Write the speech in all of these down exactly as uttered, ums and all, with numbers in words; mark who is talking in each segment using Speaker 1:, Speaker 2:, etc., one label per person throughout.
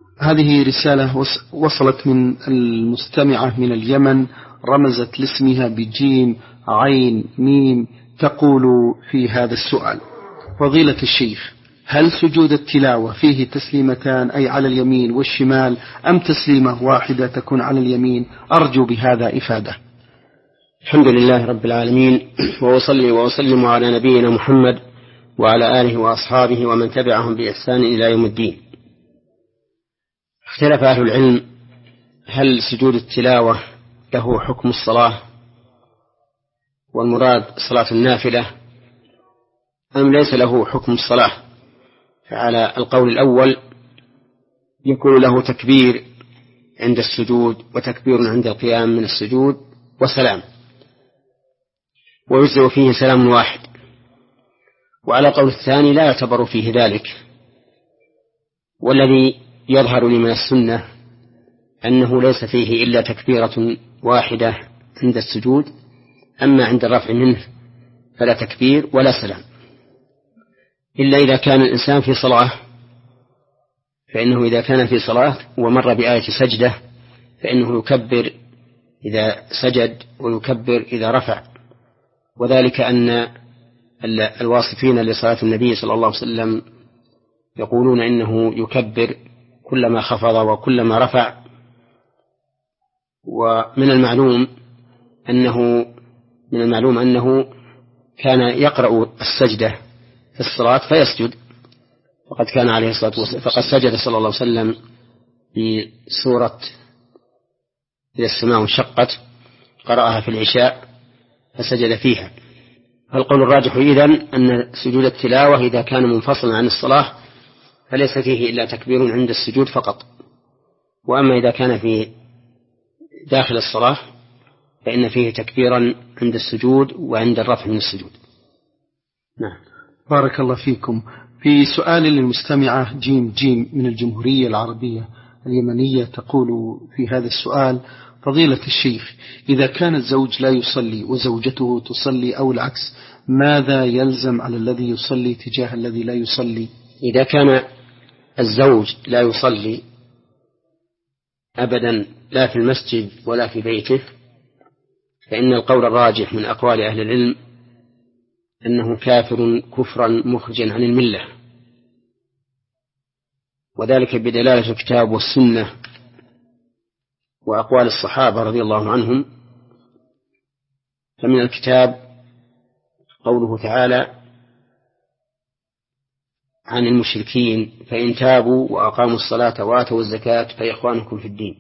Speaker 1: هذه رسالة وصلت من المستمعة من اليمن، رمزت لاسمها بجيم عين ميم، تقول في هذا السؤال: فضيلة الشيخ، هل سجود التلاوة فيه تسليمتان أي على اليمين والشمال، أم تسليمة واحدة تكون على اليمين؟ أرجو بهذا إفادة.
Speaker 2: الحمد لله رب العالمين، وأصلي وأسلم على نبينا محمد وعلى آله وأصحابه ومن تبعهم بإحسان إلى يوم الدين. اختلف أهل العلم هل سجود التلاوة له حكم الصلاة والمراد صلاة النافلة أم ليس له حكم الصلاة. فعلى القول الأول يكون له تكبير عند السجود وتكبير عند القيام من السجود وسلام، ويجزئ فيه سلام واحد. وعلى القول الثاني لا يعتبر فيه ذلك، والذي يظهر لي من السنة أنه ليس فيه إلا تكبيرة واحدة عند السجود، أما عند الرفع منه فلا تكبير ولا سلام، إلا إذا كان الإنسان في صلاة، فإنه إذا كان في صلاة ومر بآية سجدة فإنه يكبر إذا سجد ويكبر إذا رفع، وذلك أن الواصفين لصلاة النبي صلى الله عليه وسلم يقولون إنه يكبر كلما خفض وكلما رفع. ومن المعلوم أنه من المعلوم أنه كان يقرأ السجدة في الصلاة فيسجد، وقد كان عليه الصلاة والسلام فقد سجد صلى الله عليه وسلم في سورة إذا السماء انشقت، قرأها في العشاء فسجد فيها. فالقول الراجح إذن أن سجود التلاوة إذا كان منفصلا عن الصلاة فليس فيه إلا تكبير عند السجود فقط، وأما إذا كان في داخل الصلاة فإن فيه تكبيرا عند السجود وعند الرفع من السجود.
Speaker 1: نعم، بارك الله فيكم. في سؤال للمستمعة جيم جيم من الجمهورية العربية اليمنية، تقول في هذا السؤال: فضيلة الشيخ، إذا كان الزوج لا يصلي وزوجته تصلي أو العكس، ماذا يلزم على الذي يصلي تجاه الذي لا يصلي؟
Speaker 2: إذا كان الزوج لا يصلي أبدا لا في المسجد ولا في بيته، فإن القول الراجح من أقوال أهل العلم أنه كافر كفرا مخرجا عن الملة، وذلك بدلالة الكتاب والسنة وأقوال الصحابة رضي الله عنهم. فمن الكتاب قوله تعالى عن المشركين: فإن تابوا وأقاموا الصلاة وآتوا الزكاة فإخوانكم في الدين.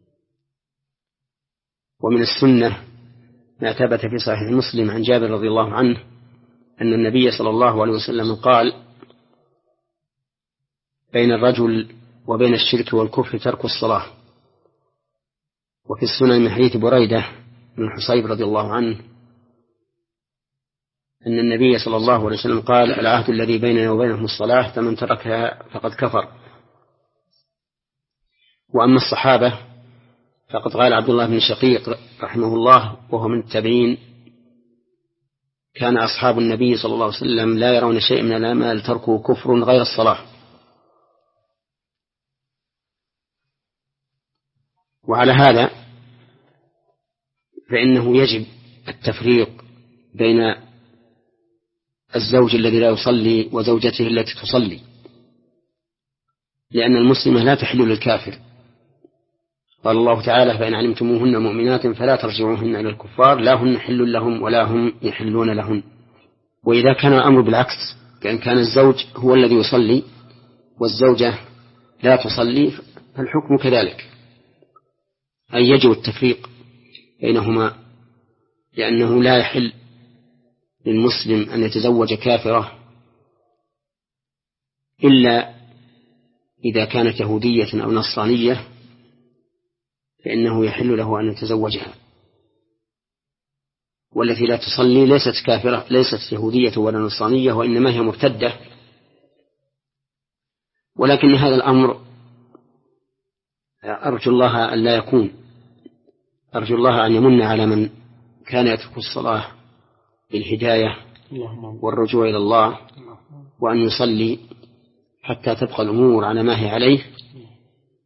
Speaker 2: ومن السنة ما ثبت في صحيح مسلم عن جابر رضي الله عنه أن النبي صلى الله عليه وسلم قال: بين الرجل وبين الشرك والكفر ترك الصلاة. وفي السنن من حديث بريدة بن الحصيب رضي الله عنه أن النبي صلى الله عليه وسلم قال: العهد الذي بيننا وبينهم الصلاة، فمن تركها فقد كفر. وأما الصحابة فقد قال عبد الله بن شقيق رحمه الله وهو من التابعين: كان أصحاب النبي صلى الله عليه وسلم لا يرون شيء من الأعمال تركه كفر غير الصلاة. وعلى هذا فإنه يجب التفريق بين الزوج الذي لا يصلي وزوجته التي تصلي، لأن المسلمة لا تحل للكافر. قال الله تعالى: فإن علمتموهن مؤمنات فلا ترجعوهن إلى الكفار لا هن حل لهم ولا هم يحلون لهن. وإذا كان الأمر بالعكس، كأن كان الزوج هو الذي يصلي والزوجة لا تصلي، فالحكم كذلك، أي يجب التفريق بينهما، لأنه لا يحل للمسلم أن يتزوج كافرة إلا إذا كانت يهودية أو نصرانية، فإنه يحل له أن يتزوجها. والتي لا تصلي ليست كافرة، ليست يهودية ولا نصرانية، وإنما هي مرتدة. ولكن هذا الأمر أرجو الله أن لا يكون، أرجو الله أن يمن على من كان يترك الصلاة بالهداية والرجوع إلى الله، وأن يصلي حتى تبقى الأمور على ما هي عليه،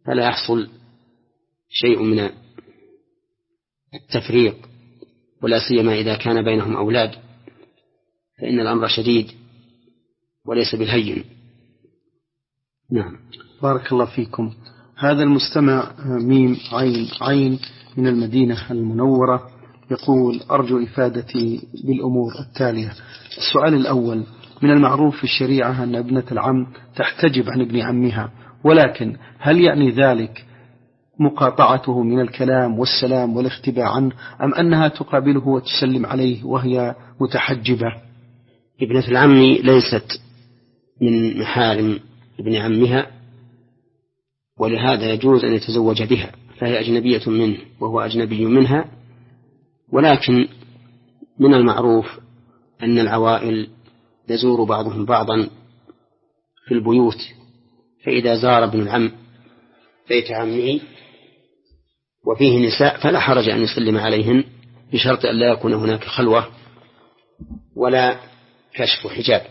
Speaker 2: فلا يحصل شيء من التفريق، ولا سيما إذا كان بينهم أولاد، فإن الأمر شديد وليس بالهين. نعم.
Speaker 1: بارك الله فيكم. هذا المستمع ميم عين عين من المدينة المنورة يقول: أرجو إفادتي بالأمور التالية. السؤال الأول: من المعروف في الشريعة أن ابنة العم تحتجب عن ابن عمها، ولكن هل يعني ذلك مقاطعته من الكلام والسلام والاختباء عنه، أم أنها تقابله وتسلم عليه وهي متحجبة؟
Speaker 2: ابنة العم ليست من محارم ابن عمها، ولهذا يجوز أن يتزوج بها، فهي أجنبية منه وهو أجنبي منها. ولكن من المعروف أن العوائل يزور بعضهم بعضا في البيوت، فإذا زار ابن العم بيت عمه وفيه نساء فلا حرج أن يسلم عليهن، بشرط أن لا يكون هناك خلوة ولا كشف حجاب،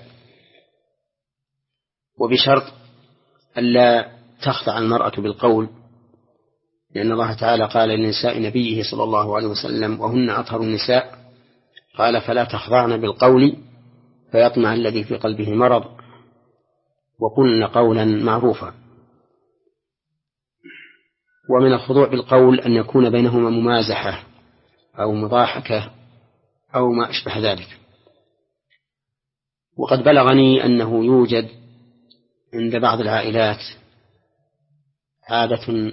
Speaker 2: وبشرط أن لا تخضع المرأة بالقول، لأن الله تعالى قال لنساء نبيه صلى الله عليه وسلم: وهن أطهر النساء، قال: فلا تخضعن بالقول فيطمع الذي في قلبه مرض، وقلن قولا معروفا. ومن الخضوع بالقول أن يكون بينهما ممازحة أو مضاحكة أو ما أشبه ذلك. وقد بلغني أنه يوجد عند بعض العائلات عادة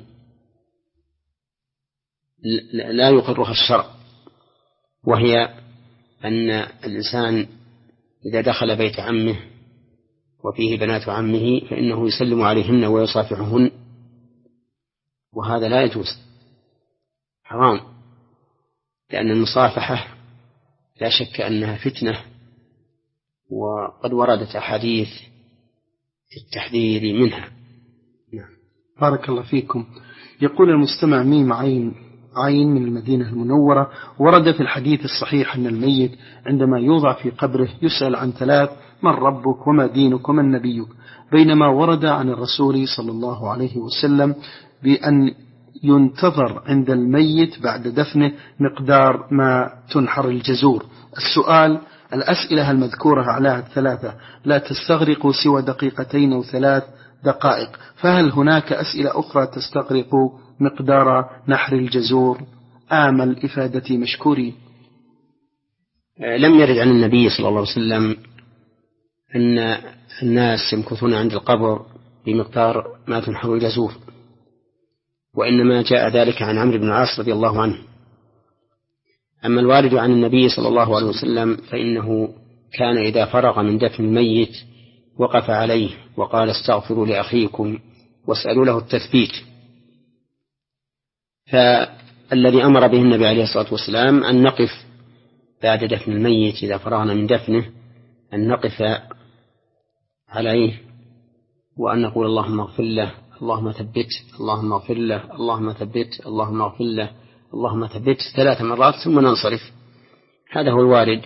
Speaker 2: لا يقرها الشرع، وهي أن الإنسان إذا دخل بيت عمه وفيه بنات عمه فإنه يسلم عليهن ويصافحهن، وهذا لا يجوز، حرام، لأن المصافحة لا شك أنها فتنة، وقد وردت أحاديث في التحذير منها.
Speaker 1: نعم. بارك الله فيكم. يقول المستمع ميم عين عين من المدينة المنورة: ورد في الحديث الصحيح أن الميت عندما يوضع في قبره يسأل عن ثلاث: من ربك وما دينك ومن نبيك، بينما ورد عن الرسول صلى الله عليه وسلم بأن ينتظر عند الميت بعد دفنه مقدار ما تنحر الجزور. السؤال: الأسئلة المذكورة على الثلاثة لا تستغرق سوى دقيقتين أو ثلاث دقائق، فهل هناك أسئلة أخرى تستغرق مقدار نحر الجزور؟ آمل إفادتي مشكوري.
Speaker 2: لم يرد عن النبي صلى الله عليه وسلم أن الناس يمكثون عند القبر بمقدار ما تنحر الجزور، وإنما جاء ذلك عن عمرو بن العاص رضي الله عنه. أما الوارد عن النبي صلى الله عليه وسلم فإنه كان إذا فرغ من دفن الميت وقف عليه وقال: استغفروا لأخيكم واسألوا له التثبيت. فالذي أمر به النبي عليه الصلاة والسلام أن نقف بعد دفن الميت إذا فرغنا من دفنه، أن نقف عليه وأن نقول: اللهم اغفر له، اللهم ثبت، اللهم اغفر له، اللهم ثبت، اللهم اغفر له، اللهم ثبت، ثلاث مرات ثم ننصرف. هذا هو الوارد،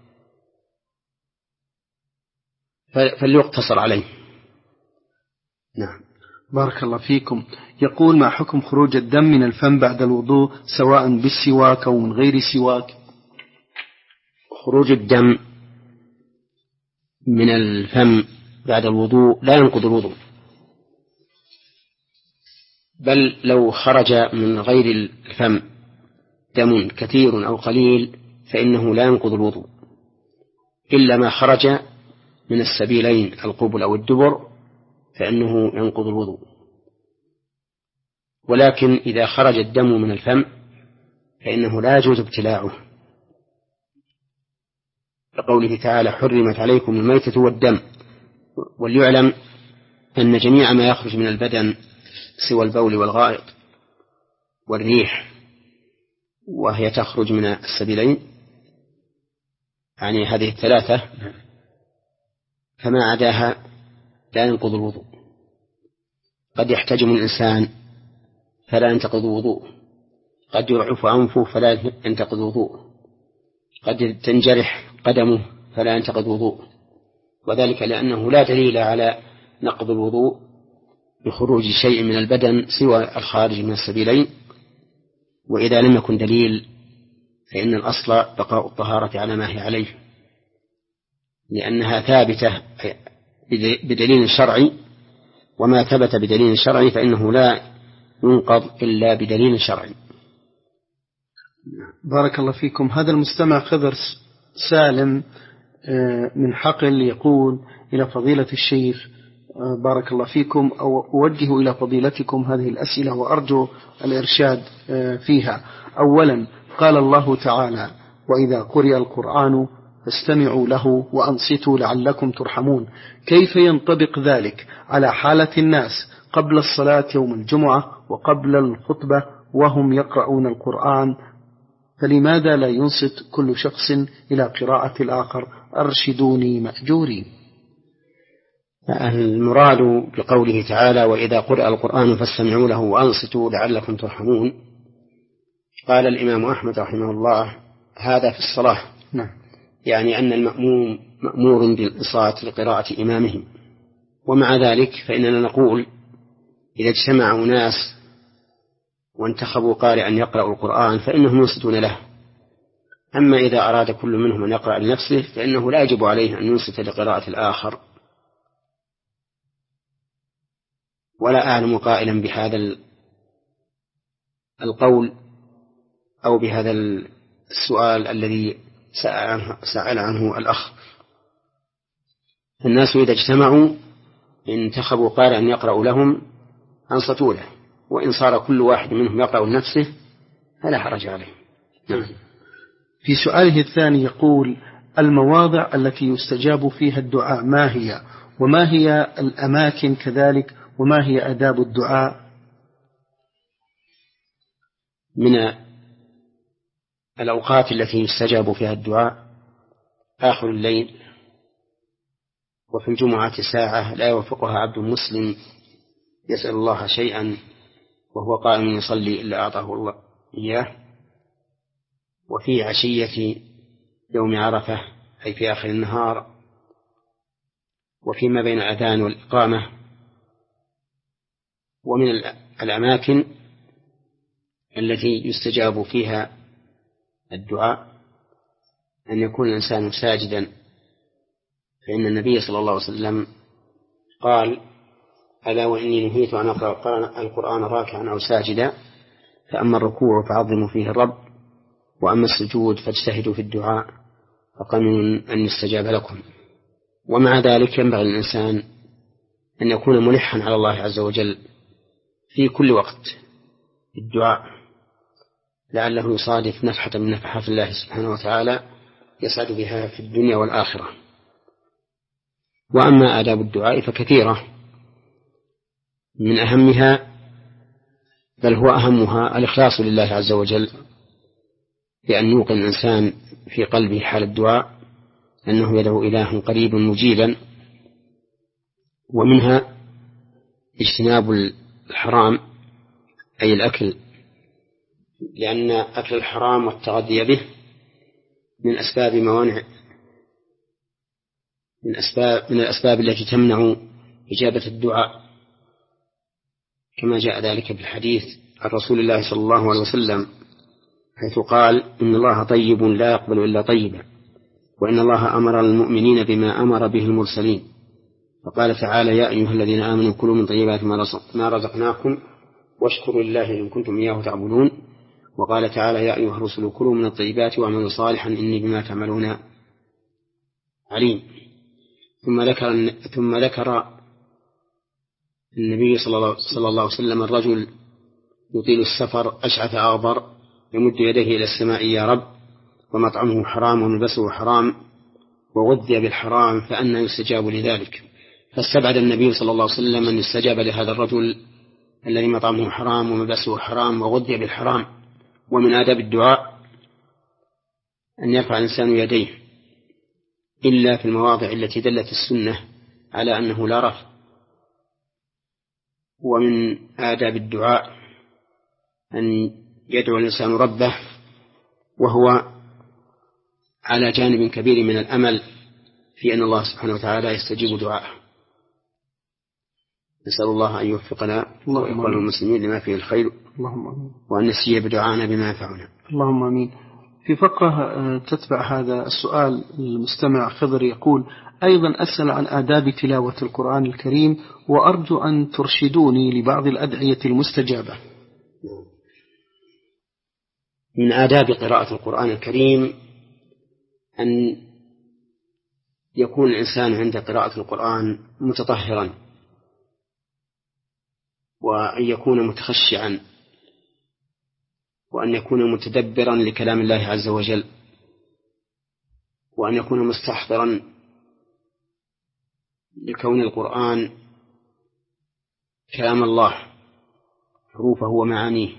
Speaker 2: فليقتصر عليه. نعم.
Speaker 1: بارك الله فيكم. يقول: ما حكم خروج الدم من الفم بعد الوضوء سواء بالسواك أو من غير سواك؟
Speaker 2: خروج الدم من الفم بعد الوضوء لا ينقض الوضوء، بل لو خرج من غير الفم دم كثير أو قليل فإنه لا ينقض الوضوء، إلا ما خرج من السبيلين القبل أو الدبر فإنه ينقض الوضوء. ولكن إذا خرج الدم من الفم فإنه لا يجوز ابتلاعه، لقوله تعالى: حرمت عليكم الميتة والدم. وليعلم أن جميع ما يخرج من البدن سوى البول والغائط والريح، وهي تخرج من السبيلين، يعني هذه الثلاثة، فما عداها لا ينقض الوضوء. قد يحتجم الإنسان فلا ينتقض وضوء، قد يرعف أنفه فلا ينتقض وضوء، قد تنجرح قدمه فلا ينتقض وضوء، وذلك لأنه لا دليل على نقض الوضوء بخروج شيء من البدن سوى الخارج من السبيلين. وإذا لم يكن دليل فإن الأصل بقاء الطهارة على ما هي عليه، لأنها ثابتة بدليل شرعي، وما ثبت بدليل شرعي فإنه لا ينقض إلا بدليل شرعي.
Speaker 1: بارك الله فيكم. هذا المستمع خضر سالم من حقل يقول: إلى فضيلة الشيخ بارك الله فيكم، أو أوجه إلى فضيلتكم هذه الأسئلة وأرجو الإرشاد فيها. أولا، قال الله تعالى: وإذا قرئ القرآن فاستمعوا له وأنصتوا لعلكم ترحمون. كيف ينطبق ذلك على حالة الناس قبل الصلاة يوم الجمعة وقبل الخطبة وهم يقرؤون القرآن؟ فلماذا لا ينصت كل شخص إلى قراءة الآخر؟ أرشدوني مأجورين.
Speaker 2: المراد بقوله تعالى: وإذا قرئ القرآن فاستمعوا له وأنصتوا لعلكم ترحمون، قال الإمام أحمد رحمه الله: هذا في الصلاة.
Speaker 1: نعم.
Speaker 2: يعني أن المأموم مأمور بالإنصات لقراءة إمامهم. ومع ذلك فإننا نقول: إذا اجتمع ناس وانتخبوا قارئا يقرأ القرآن فإنهم ينصتون له. أما إذا أراد كل منهم أن يقرأ لنفسه فإنه لا يجب عليه أن ينصت لقراءة الآخر. ولا أعلم قائلا بهذا القول أو بهذا السؤال الذي سأل عنه الأخ. الناس إذا اجتمعوا انتخبوا قارئا يقرأ لهم أنصتوا له، وإن صار كل واحد منهم يقرأ لنفسه فلا حرج عليه. نعم.
Speaker 1: في سؤاله الثاني يقول: المواضع التي يستجاب فيها الدعاء ما هي؟ وما هي الأماكن كذلك؟ وما هي آداب الدعاء؟
Speaker 2: من الأوقات التي يستجاب فيها الدعاء آخر الليل، وفي الجمعة ساعة لا يوفقها عبد مسلم يسأل الله شيئا وهو قائم يصلي إلا أعطاه الله إياه، وفي عشية يوم عرفة أي في آخر النهار، وفيما بين الأذان والإقامة. ومن الأماكن التي يستجاب فيها الدعاء أن يكون الإنسان ساجدا، فإن النبي صلى الله عليه وسلم قال: ألا وإني نهيت أن أقرأ القرآن راكعا أو ساجدا، فأما الركوع فعظموا فيه الرب، وأما السجود فاجتهدوا في الدعاء فقمن أن يستجاب لكم. ومع ذلك ينبغي الإنسان أن يكون ملحا على الله عز وجل في كل وقت الدعاء، لعله يصادف نفحة من نفحات الله سبحانه وتعالى يسعد بها في الدنيا والآخرة. وأما آداب الدعاء فكثيرة، من أهمها بل هو أهمها الإخلاص لله عز وجل، بأن يوقن الإنسان في قلبه حال الدعاء أنه يدعو إله قريب مجيبا. ومنها اجتناب الحرام أي الأكل، لأن أكل الحرام والتغذية به من أسباب موانع من أسباب من الأسباب التي تمنع إجابة الدعاء، كما جاء ذلك بالحديث عن رسول الله صلى الله عليه وسلم حيث قال: إن الله طيب لا يقبل إلا طيبا، وإن الله أمر المؤمنين بما أمر به المرسلين، فقال تعالى: يا أيها الذين آمنوا كلوا من طيبات ما رزقناكم واشكروا لله إن كنتم إياه تعبدون، وقال تعالى: يا أيها الرسل كلوا من الطيبات واعملوا صالحا إني بما تعملون عليم. ثم ذكر ثم ذكر النبي صلى الله عليه وسلم الرجل يطيل السفر أشعث أغبر يمد يديه إلى السماء: يا رب، ومطعمه حرام وملبسه حرام وغذي بالحرام فأنى يستجاب لذلك. فاستبعد النبي صلى الله عليه وسلم أن يستجاب لهذا الرجل الذي مطعمه حرام وملبسه حرام وغذي بالحرام. ومن آداب الدعاء أن يرفع الإنسان يديه إلا في المواضع التي دلت السنة على أنه لا رفع. ومن آداب الدعاء أن يدعو الإنسان ربه وهو على جانب كبير من الأمل في أن الله سبحانه وتعالى يستجيب دعاءه. نسأل الله أن يوفقنا وإخوان المسلمين لما فيه الخير،
Speaker 1: اللهم آمين،
Speaker 2: وأن نسيء بدعانا بما ينفعنا.
Speaker 1: اللهم آمين. في فقرة تتبع هذا السؤال المستمع خضر يقول: أيضا أسأل عن آداب تلاوة القرآن الكريم، وأرجو أن ترشدوني لبعض الأدعية المستجابة.
Speaker 2: من آداب قراءة القرآن الكريم أن يكون الإنسان عند قراءة القرآن متطهرا، وأن يكون متخشعا، وأن يكون متدبرا لكلام الله عز وجل، وأن يكون مستحضرا لكون القرآن كلام الله حروفه ومعانيه،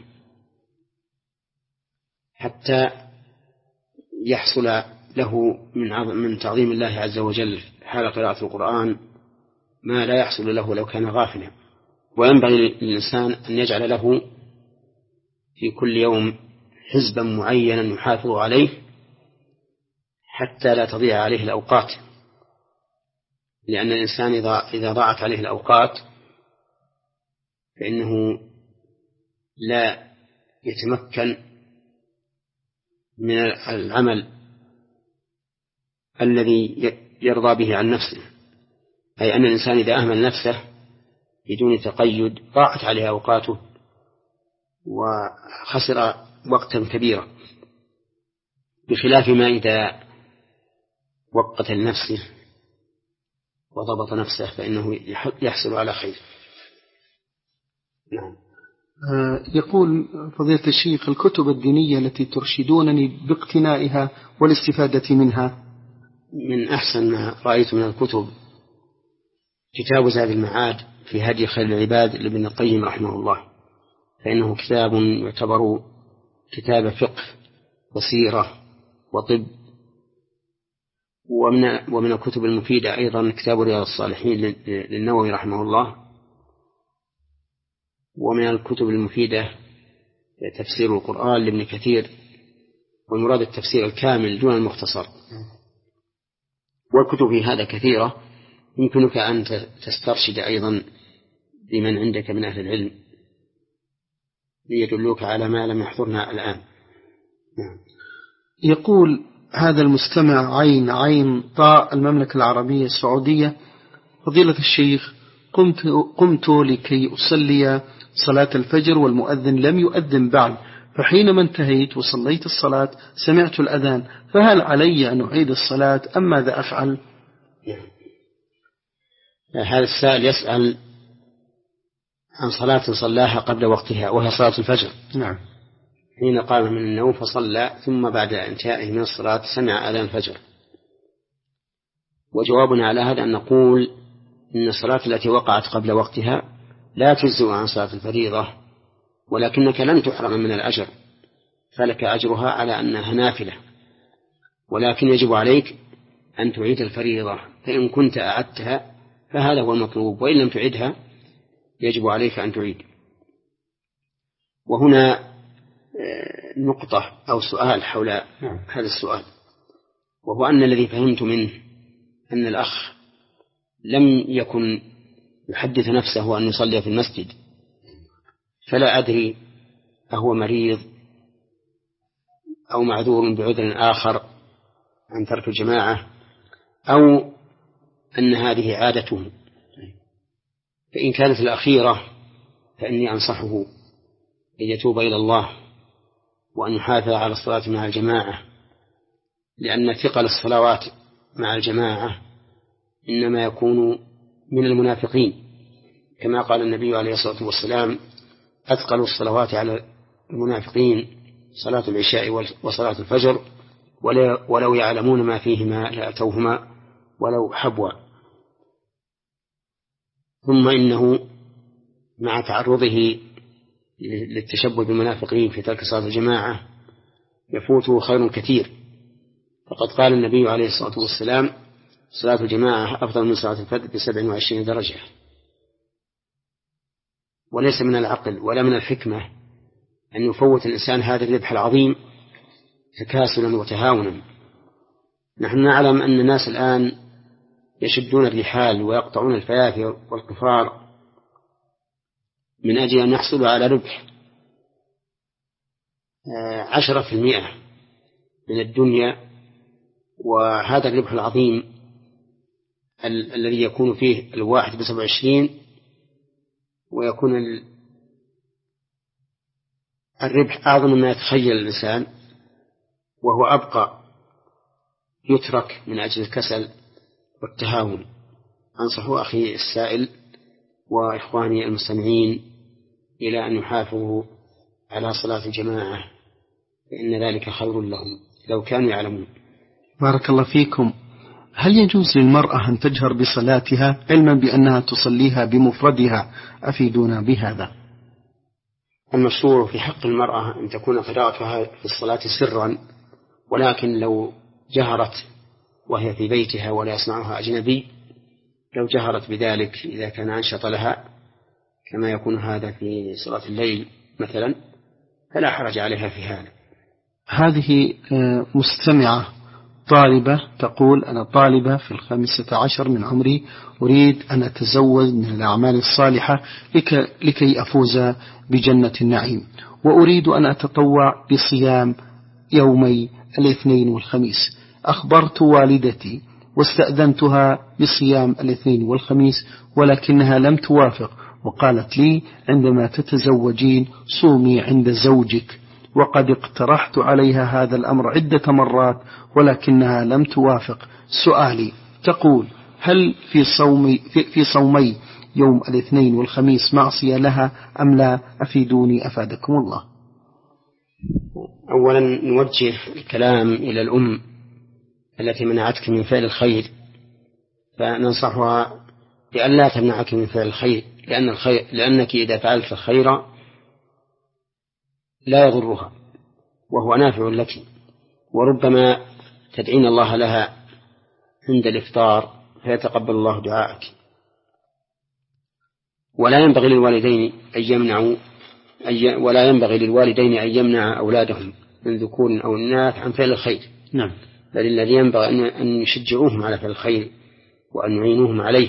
Speaker 2: حتى يحصل له من من تعظيم الله عز وجل حال قراءة القرآن ما لا يحصل له لو كان غافلا. وينبغي للإنسان أن يجعل له في كل يوم حزبا معينا يحافظ عليه حتى لا تضيع عليه الأوقات، لأن الإنسان إذا إذا ضاعت عليه الأوقات فإنه لا يتمكن من العمل الذي يرضى به عن نفسه، أي أن الإنسان إذا أهمل نفسه بدون تقيد ضاعت عليه أوقاته وخسر وقتا كبيرا، بخلاف ما إذا وقت لنفسه وضبط نفسه فإنه يحصل على خير. نعم.
Speaker 1: يقول فضيلة الشيخ: الكتب الدينية التي ترشدونني باقتنائها والاستفادة منها.
Speaker 2: من أحسن ما رأيت من الكتب كتاب زاد المعاد في هدي خير العباد لابن القيم رحمه الله، فإنه كتاب يعتبر كتاب فقه وسيرة وطب. ومن ومن الكتب المفيدة أيضا كتاب رياض الصالحين للنووي رحمه الله. ومن الكتب المفيدة تفسير القرآن لابن كثير، والمراد التفسير الكامل دون المختصر. والكتب في هذا كثيرة، يمكنك أن تسترشد أيضا لمن عندك من أهل العلم ليدلوك على ما لم يحضرنا الآن. نعم.
Speaker 1: يقول هذا المستمع عين عين طاء المملكة العربية السعودية: فضيلة الشيخ، قمت, قمت لكي أصلي صلاة الفجر والمؤذن لم يؤذن بعد، فحينما انتهيت وصليت الصلاة سمعت الأذان، فهل علي أن أعيد الصلاة أم ماذا أفعل؟
Speaker 2: هذا السائل يسأل عن صلاة صلاها قبل وقتها وهي صلاة الفجر.
Speaker 1: نعم.
Speaker 2: حين قام من النوم فصلى، ثم بعد انتهائه من الصلاة سمع أذان الفجر. وجوابنا على هذا أن نقول إن الصلاة التي وقعت قبل وقتها لا تجزئ عن صلاة الفريضة، ولكنك لن تحرم من الأجر، فلك أجرها على أنها نافلة، ولكن يجب عليك أن تعيد الفريضة، فإن كنت أعدتها فهذا هو المطلوب، وإن لم تعيدها يجب عليك أن تعيد. وهنا نقطة أو سؤال حول هذا السؤال، وهو أن الذي فهمت منه أن الأخ لم يكن يحدث نفسه أن يصلي في المسجد، فلا أدري أهو مريض أو معذور بعذر آخر عن ترك الجماعة، أو أن هذه عادته. فإن كانت الأخيرة فإني أنصحه أن يتوب إلى الله وأن يحافظ على الصلاة مع الجماعة، لأن ثقل الصلوات مع الجماعة إنما يكون من المنافقين، كما قال النبي عليه الصلاة والسلام: أثقل الصلوات على المنافقين صلاة العشاء وصلاة الفجر، ولو يعلمون ما فيهما لأتوهما ولو حبوا. ثم إنه مع تعرضه للتشبه بالمنافقين في ترك صلاة الجماعة يفوته خير كثير، فقد قال النبي عليه الصلاة والسلام: صلاة الجماعة أفضل من صلاة الفرد بسبع وعشرين درجة. وليس من العقل ولا من الحكمة أن يفوت الإنسان هذا الربح العظيم تكاسلا وتهاونا. نحن نعلم أن الناس الآن يشدون الرحال ويقطعون الفيافي والقفار من أجل أن يحصلوا على ربح عشرة في المئة من الدنيا، وهذا الربح العظيم ال- الذي يكون فيه الواحد بسبع وعشرين، ويكون ال- الربح أعظم مما يتخيل الإنسان، وهو أبقى يترك من أجل الكسل والتهاون. أنصح أخي السائل وإخواني المستمعين إلى أن يحافظوا على صلاة الجماعة، فإن ذلك خير لهم لو كانوا يعلمون.
Speaker 1: بارك الله فيكم. هل يجوز للمرأة أن تجهر بصلاتها علما بأنها تصليها بمفردها؟ أفيدونا بهذا.
Speaker 2: المشروع في حق المرأة أن تكون قراءتها في الصلاة سرا، ولكن لو جهرت وهي في بيتها ولا يسمعها أجنبي، لو جهرت بذلك إذا كان أنشط لها كما يكون هذا في صلاة الليل مثلا، فلا حرج عليها في هذا.
Speaker 1: هذه مستمعة طالبة تقول: أنا طالبة في الخامسة عشر من عمري، أريد أن أتزوج من الأعمال الصالحة لكي أفوز بجنة النعيم، وأريد أن أتطوع بصيام يومي الاثنين والخميس. أخبرت والدتي واستأذنتها بصيام الاثنين والخميس، ولكنها لم توافق، وقالت لي: عندما تتزوجين صومي عند زوجك. وقد اقترحت عليها هذا الأمر عدة مرات ولكنها لم توافق. سؤالي: تقول هل في صومي, في, في صومي يوم الاثنين والخميس معصية لها أم لا؟ أفيدوني أفادكم الله.
Speaker 2: أولا نوجه الكلام إلى الأم التي منعتك من فعل الخير، فننصحها بأن لا تمنعك من فعل الخير، لأن الخير لأنك إذا فعلت الخير لا يضرها وهو نافع لك، وربما تدعين الله لها عند الإفطار فيتقبل الله دعاءك. ولا ينبغي للوالدين أن يمنعوا ولا ينبغي للوالدين أن يمنع أولادهم من ذكور أو إناث عن فعل الخير.
Speaker 1: نعم.
Speaker 2: بل الذي ينبغي أن يشجعوهم على فعل الخير وأن يعينوهم عليه.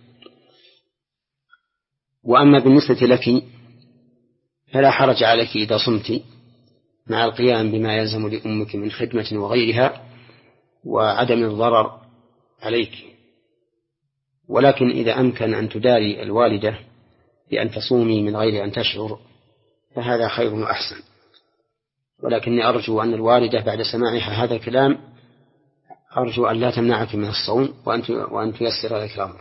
Speaker 2: وأما بالنسبة لك فلا حرج عليك إذا صمت مع القيام بما يلزم لأمك من خدمة وغيرها وعدم الضرر عليك، ولكن إذا أمكن أن تداري الوالدة بأن تصومي من غير أن تشعر فهذا خير وأحسن. ولكني أرجو أن الوالدة بعد سماعها هذا الكلام أرجو أن لا تمنعك من الصوم وأن تيسر لك الأمر.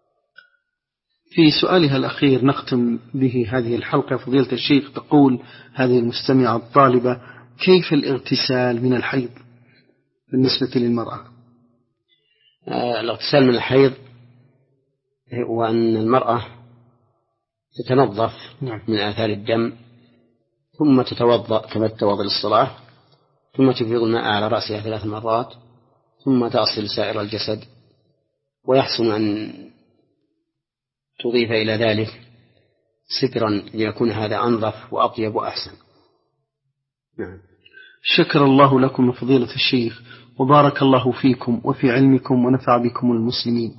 Speaker 1: في سؤالها الأخير نختم به هذه الحلقة فضيلة الشيخ، تقول هذه المستمعة الطالبة: كيف الاغتسال من الحيض بالنسبة للمرأة؟
Speaker 2: آه الاغتسال من الحيض هو أن المرأة تتنظف
Speaker 1: نعم.
Speaker 2: من آثار الدم، ثم تتوضأ كما تتوضأ للصلاة، ثم تفيض الماء على رأسها ثلاث مرات، ثم تغسل سائر الجسد. ويحسن أن تضيف إلى ذلك سترا ليكون هذا أنظف وأطيب وأحسن. نعم.
Speaker 1: شكر الله لكم فضيلة الشيخ، وبارك الله فيكم وفي علمكم ونفع بكم المسلمين.